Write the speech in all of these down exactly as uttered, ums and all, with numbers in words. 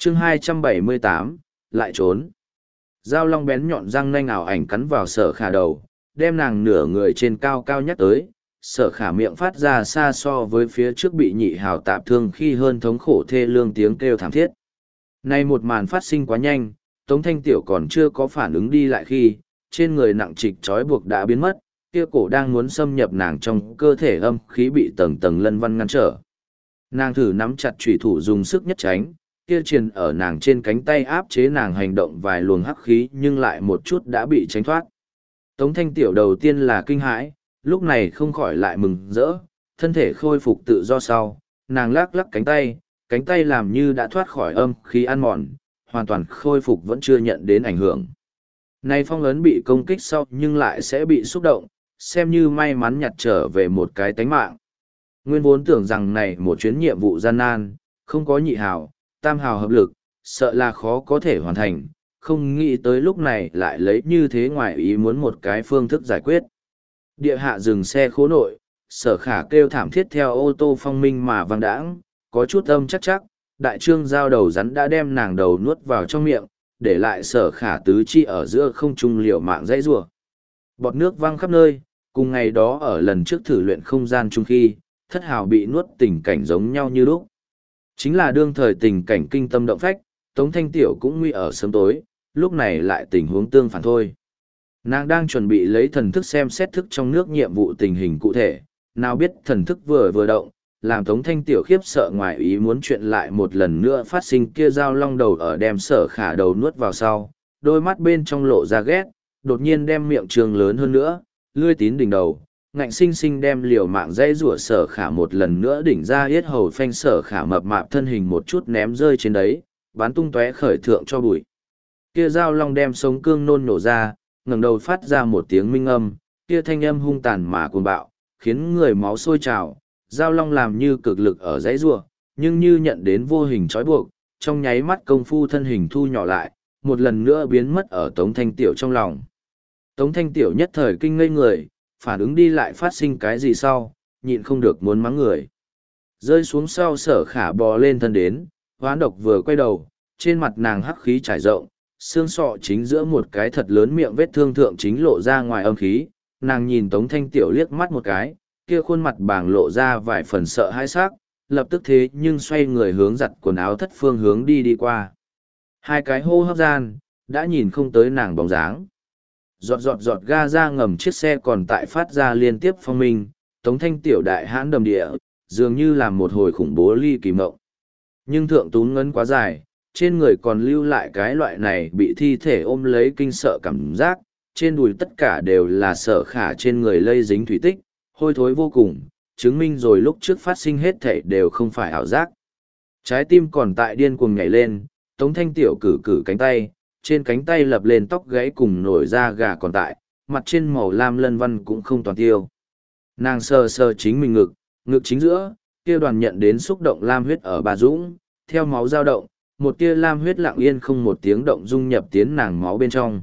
chương hai trăm bảy mươi tám, lại trốn. Dao long bén nhọn răng nanh ảo ảnh cắn vào sở khả đầu, đem nàng nửa người trên cao cao nhắc tới, sở khả miệng phát ra xa so với phía trước bị nhị hào tạp thương khi hơn thống khổ thê lương tiếng kêu thảm thiết. Nay một màn phát sinh quá nhanh, Tống Thanh Tiểu còn chưa có phản ứng đi lại khi, trên người nặng trịch trói buộc đã biến mất, kia cổ đang muốn xâm nhập nàng trong cơ thể âm khí bị tầng tầng lân văn ngăn trở. Nàng thử nắm chặt chủy thủ dùng sức nhất tránh, kia truyền ở nàng trên cánh tay áp chế nàng hành động vài luồng hắc khí nhưng lại một chút đã bị tránh thoát. Tống Thanh Tiểu đầu tiên là kinh hãi, lúc này không khỏi lại mừng rỡ, thân thể khôi phục tự do sau, nàng lắc lắc cánh tay, cánh tay làm như đã thoát khỏi âm khí ăn mòn, hoàn toàn khôi phục vẫn chưa nhận đến ảnh hưởng. Nay phong ấn bị công kích sau nhưng lại sẽ bị xúc động, xem như may mắn nhặt trở về một cái tánh mạng. Nguyên vốn tưởng rằng này một chuyến nhiệm vụ gian nan, không có nhị hào, tam hào hợp lực, sợ là khó có thể hoàn thành, không nghĩ tới lúc này lại lấy như thế ngoài ý muốn một cái phương thức giải quyết. Địa hạ dừng xe khố nội, sở khả kêu thảm thiết theo ô tô phong minh mà vang đãng, có chút âm chắc chắc, đại trương giao đầu rắn đã đem nàng đầu nuốt vào trong miệng, để lại sở khả tứ chi ở giữa không trung liều mạng dãy rủa. Bọt nước văng khắp nơi, cùng ngày đó ở lần trước thử luyện không gian chung khi, thất hào bị nuốt tình cảnh giống nhau như lúc. Chính là đương thời tình cảnh kinh tâm động phách, Tống Thanh Tiểu cũng nguy ở sớm tối, lúc này lại tình huống tương phản thôi. Nàng đang chuẩn bị lấy thần thức xem xét thức trong nước nhiệm vụ tình hình cụ thể, nào biết thần thức vừa vừa động, làm Tống Thanh Tiểu khiếp sợ ngoài ý muốn chuyện lại một lần nữa phát sinh kia dao long đầu ở đem sở khả đầu nuốt vào sau, đôi mắt bên trong lộ ra ghét, đột nhiên đem miệng trường lớn hơn nữa, lươi tín đỉnh đầu, ngạnh sinh sinh đem liều mạng dây rủa sở khả một lần nữa đỉnh ra yết hầu phanh sở khả mập mạp thân hình một chút ném rơi trên đấy, bắn tung tóe khởi thượng cho bụi. Kia dao long đem sống cương nôn nổ ra, ngẩng đầu phát ra một tiếng minh âm, kia thanh âm hung tàn mà cuồng bạo, khiến người máu sôi trào. Dao long làm như cực lực ở dãy rủa, nhưng như nhận đến vô hình trói buộc, trong nháy mắt công phu thân hình thu nhỏ lại, một lần nữa biến mất ở Tống Thanh Tiểu trong lòng. Tống Thanh Tiểu nhất thời kinh ngây người, phản ứng đi lại phát sinh cái gì sau, nhịn không được muốn mắng người. Rơi xuống sau sở khả bò lên thân đến, hoán độc vừa quay đầu, trên mặt nàng hắc khí trải rộng, xương sọ chính giữa một cái thật lớn miệng vết thương thượng chính lộ ra ngoài âm khí, nàng nhìn Tống Thanh Tiểu liếc mắt một cái, kia khuôn mặt bàng lộ ra vài phần sợ hãi sắc, lập tức thế nhưng xoay người hướng giặt quần áo thất phương hướng đi đi qua. Hai cái hô hấp gian, đã nhìn không tới nàng bóng dáng. Giọt giọt giọt ga ra ngầm chiếc xe còn tại phát ra liên tiếp phong minh, Tống Thanh Tiểu đại hãn đầm địa, dường như làm một hồi khủng bố ly kỳ mộng. Nhưng thượng tú ngân quá dài, trên người còn lưu lại cái loại này bị thi thể ôm lấy kinh sợ cảm giác, trên đùi tất cả đều là sở khả trên người lây dính thủy tích, hôi thối vô cùng, chứng minh rồi lúc trước phát sinh hết thảy đều không phải ảo giác. Trái tim còn tại điên cuồng nhảy lên, Tống Thanh Tiểu cử cử cánh tay, trên cánh tay lập lên tóc gáy cùng nổi da gà còn tại, mặt trên màu lam lân văn cũng không toàn tiêu. Nàng sờ sờ chính mình ngực, ngực chính giữa, kia đoàn nhận đến xúc động lam huyết ở bà dũng, theo máu dao động, một tia lam huyết lặng yên không một tiếng động dung nhập tiến nàng máu bên trong.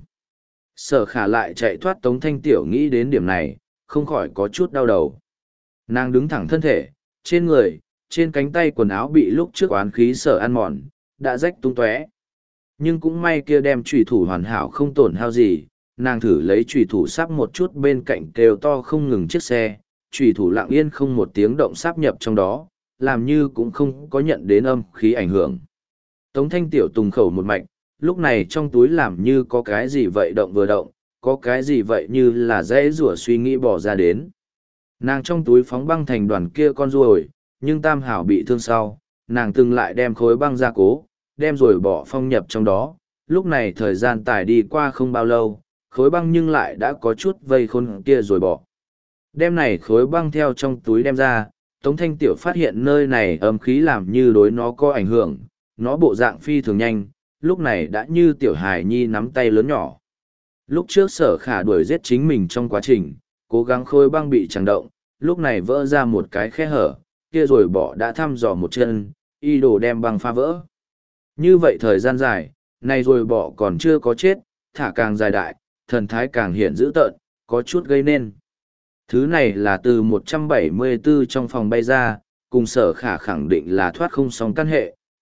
Sở khả lại chạy thoát Tống Thanh Tiểu nghĩ đến điểm này, không khỏi có chút đau đầu. Nàng đứng thẳng thân thể, trên người, trên cánh tay quần áo bị lúc trước oán khí sở ăn mòn, đã rách tung tóe. Nhưng cũng may kia đem chủy thủ hoàn hảo không tổn hao gì, nàng thử lấy chủy thủ sắp một chút bên cạnh kêu to không ngừng chiếc xe, chủy thủ lặng yên không một tiếng động sáp nhập trong đó, làm như cũng không có nhận đến âm khí ảnh hưởng. Tống Thanh Tiểu tùng khẩu một mạch, lúc này trong túi làm như có cái gì vậy động vừa động, có cái gì vậy như là dễ rủa suy nghĩ bỏ ra đến. Nàng trong túi phóng băng thành đoàn kia con ruồi, nhưng tam hảo bị thương sau, nàng từng lại đem khối băng ra cố, đem rồi bỏ phong nhập trong đó, lúc này thời gian tải đi qua không bao lâu, khối băng nhưng lại đã có chút vây khôn kia rồi bỏ. Đem này khối băng theo trong túi đem ra, Tống Thanh Tiểu phát hiện nơi này âm khí làm như đối nó có ảnh hưởng, nó bộ dạng phi thường nhanh, lúc này đã như tiểu hài nhi nắm tay lớn nhỏ. Lúc trước sở khả đuổi giết chính mình trong quá trình, cố gắng khối băng bị chẳng động, lúc này vỡ ra một cái khe hở, kia rồi bỏ đã thăm dò một chân, y đồ đem băng phá vỡ. Như vậy thời gian dài, này rồi bỏ còn chưa có chết, thả càng dài đại, thần thái càng hiện dữ tợn, có chút gây nên. Thứ này là từ một trăm bảy mươi tư trong phòng bay ra, cùng sở khả khẳng định là thoát không xong căn hệ,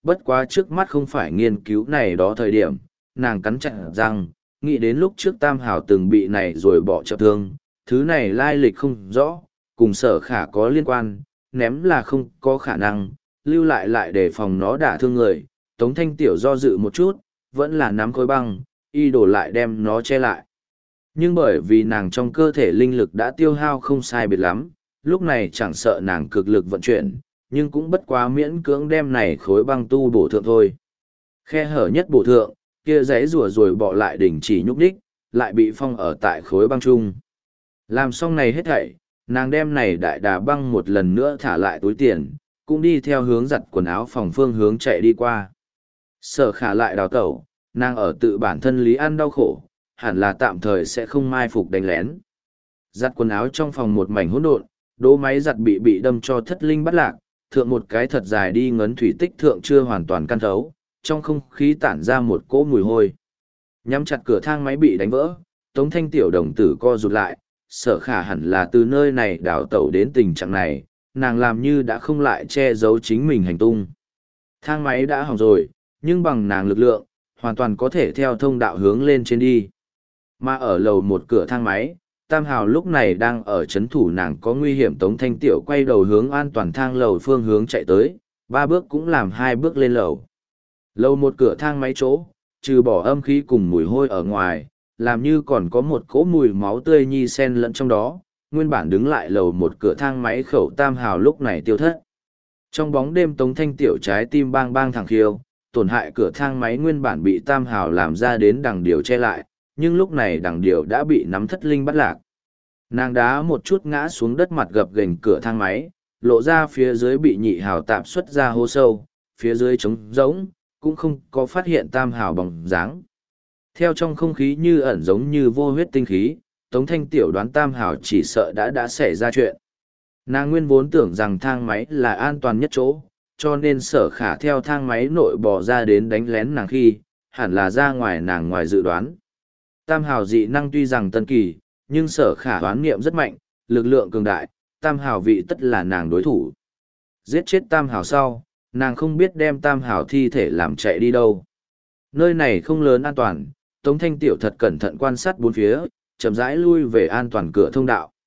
bất quá trước mắt không phải nghiên cứu này đó thời điểm, nàng cắn chặt răng, nghĩ đến lúc trước Tam Hào từng bị này rồi bỏ trợ thương, thứ này lai lịch không rõ, cùng sở khả có liên quan, ném là không có khả năng, lưu lại lại để phòng nó đả thương người. Tống Thanh Tiểu do dự một chút, vẫn là nắm khối băng, y đổ lại đem nó che lại. Nhưng bởi vì nàng trong cơ thể linh lực đã tiêu hao không sai biệt lắm, lúc này chẳng sợ nàng cực lực vận chuyển, nhưng cũng bất quá miễn cưỡng đem này khối băng tu bổ thượng thôi. Khe hở nhất bổ thượng, kia giấy rùa rồi bỏ lại đỉnh chỉ nhúc đích, lại bị phong ở tại khối băng chung. Làm xong này hết thảy, nàng đem này đại đà băng một lần nữa thả lại túi tiền, cũng đi theo hướng giặt quần áo phòng phương hướng chạy đi qua. Sở khả lại đào tẩu, nàng ở tự bản thân lý ăn đau khổ, hẳn là tạm thời sẽ không mai phục đánh lén. Giặt quần áo trong phòng một mảnh hỗn độn, đố máy giặt bị bị đâm cho thất linh bắt lạc, thượng một cái thật dài đi ngấn thủy tích thượng chưa hoàn toàn căn thấu, trong không khí tản ra một cỗ mùi hôi. Nhắm chặt cửa thang máy bị đánh vỡ, Tống Thanh Tiểu đồng tử co rụt lại, sở khả hẳn là từ nơi này đào tẩu đến tình trạng này, nàng làm như đã không lại che giấu chính mình hành tung. Thang máy đã hỏng rồi, nhưng bằng nàng lực lượng, hoàn toàn có thể theo thông đạo hướng lên trên đi. Mà ở lầu một cửa thang máy, Tam Hào lúc này đang ở chấn thủ nàng có nguy hiểm. Tống Thanh Tiểu quay đầu hướng an toàn thang lầu phương hướng chạy tới, ba bước cũng làm hai bước lên lầu. Lầu một cửa thang máy chỗ, trừ bỏ âm khí cùng mùi hôi ở ngoài, làm như còn có một cỗ mùi máu tươi nhi sen lẫn trong đó, nguyên bản đứng lại lầu một cửa thang máy khẩu Tam Hào lúc này tiêu thất. Trong bóng đêm Tống Thanh Tiểu trái tim bang bang thẳng khiêu, tổn hại cửa thang máy nguyên bản bị Tam Hào làm ra đến đằng điều che lại, nhưng lúc này đằng điều đã bị nắm thất linh bắt lạc. Nàng đá một chút ngã xuống đất mặt gập ghềnh cửa thang máy, lộ ra phía dưới bị Nhị Hào tạm xuất ra hố sâu, phía dưới trống rỗng, cũng không có phát hiện Tam Hào bóng dáng. Theo trong không khí như ẩn giống như vô huyết tinh khí, Tống Thanh Tiểu đoán Tam Hào chỉ sợ đã đã xảy ra chuyện. Nàng nguyên vốn tưởng rằng thang máy là an toàn nhất chỗ, cho nên sở khả theo thang máy nội bò ra đến đánh lén nàng khi, hẳn là ra ngoài nàng ngoài dự đoán. Tam Hào dị năng tuy rằng tân kỳ, nhưng sở khả đoán nghiệm rất mạnh, lực lượng cường đại, Tam Hào vị tất là nàng đối thủ. Giết chết Tam Hào sau, nàng không biết đem Tam Hào thi thể làm chạy đi đâu. Nơi này không lớn an toàn, Tống Thanh Tiểu thật cẩn thận quan sát bốn phía, chậm rãi lui về an toàn cửa thông đạo.